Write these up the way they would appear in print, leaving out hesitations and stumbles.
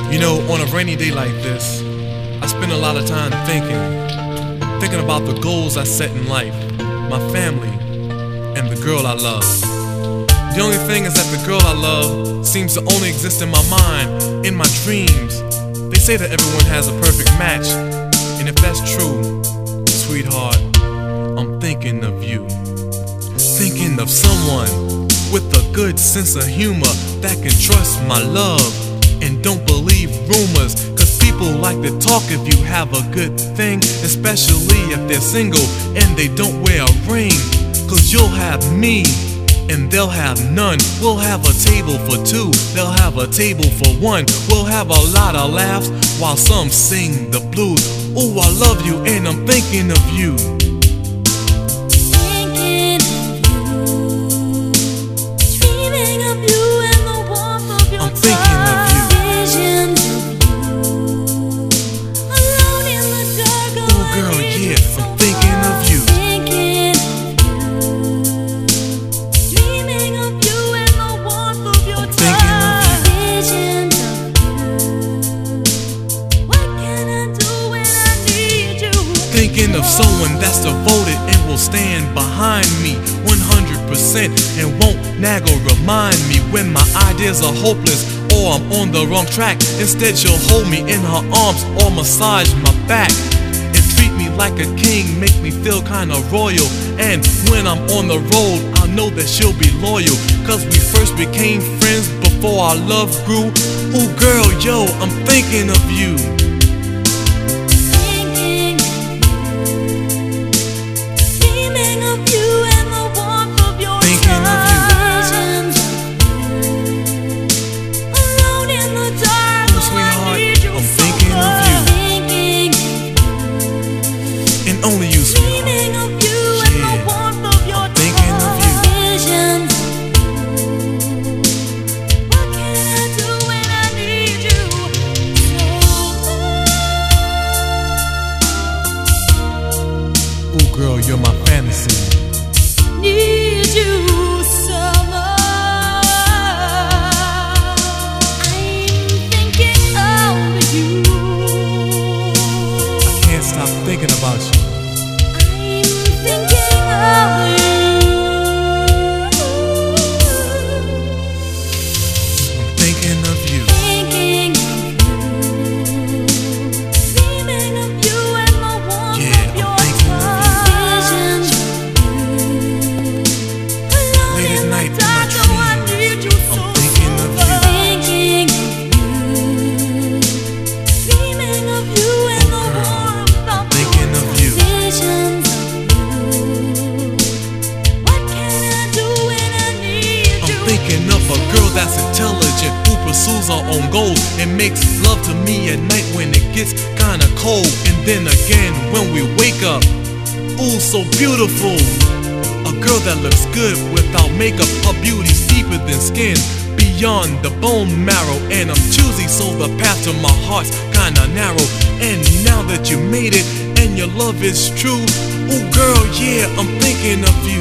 You know, on a rainy day like this, I spend a lot of time thinking about the goals I set in life, my family, and the girl I love. The only thing is that the girl I love seems to only exist in my mind, in my dreams. They say that everyone has a perfect match, and if that's true, sweetheart, I'm thinking of you. Thinking of someone with a good sense of humor that can trust my love and don't believe rumors, cause people like to talk if you have a good thing, especially if they're single and they don't wear a ring. Cause you'll have me and they'll have none. We'll have a table for two, they'll have a table for one. We'll have a lot of laughs while some sing the blues. Oh, I love you and I'm thinking of you. Thinking of someone that's devoted and will stand behind me 100% and won't nag or remind me when my ideas are hopeless or I'm on the wrong track. Instead she'll hold me in her arms or massage my back and treat me like a king, make me feel kinda royal. And when I'm on the road, I know that she'll be loyal, cause we first became friends before our love grew. Ooh girl, yo, I'm thinking of you. Only you, sweetheart. Yeah, I'm thinking of you. What can I do when I need you so much? Ooh, girl, you're my fantasy. Need you so much. I'm thinking of you. I can't stop thinking about you. Thinking of you. I'm thinking of you. Thinking of you. Dreaming of you and the warmth Yeah, of your I'm thinking of visions. Late at night in my I dreams, need you so I'm thinking of you. Thinking of you. Dreaming of you and the warmth of Thinking of you. visions. Thinking of a girl that's intelligent, who pursues her own goals and makes love to me at night when it gets kinda cold. And then again when we wake up, ooh, so beautiful. A girl that looks good without makeup, her beauty's deeper than skin, beyond the bone marrow. And I'm choosy, so the path to my heart's kinda narrow. And now that you made it and your love is true, ooh girl, yeah, I'm thinking of you.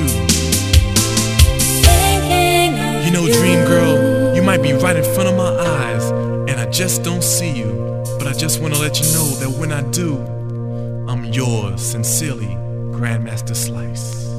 You know, dream girl, you might be right in front of my eyes, and I just don't see you. But I just want to let you know that when I do, I'm yours sincerely, Grandmaster Slice.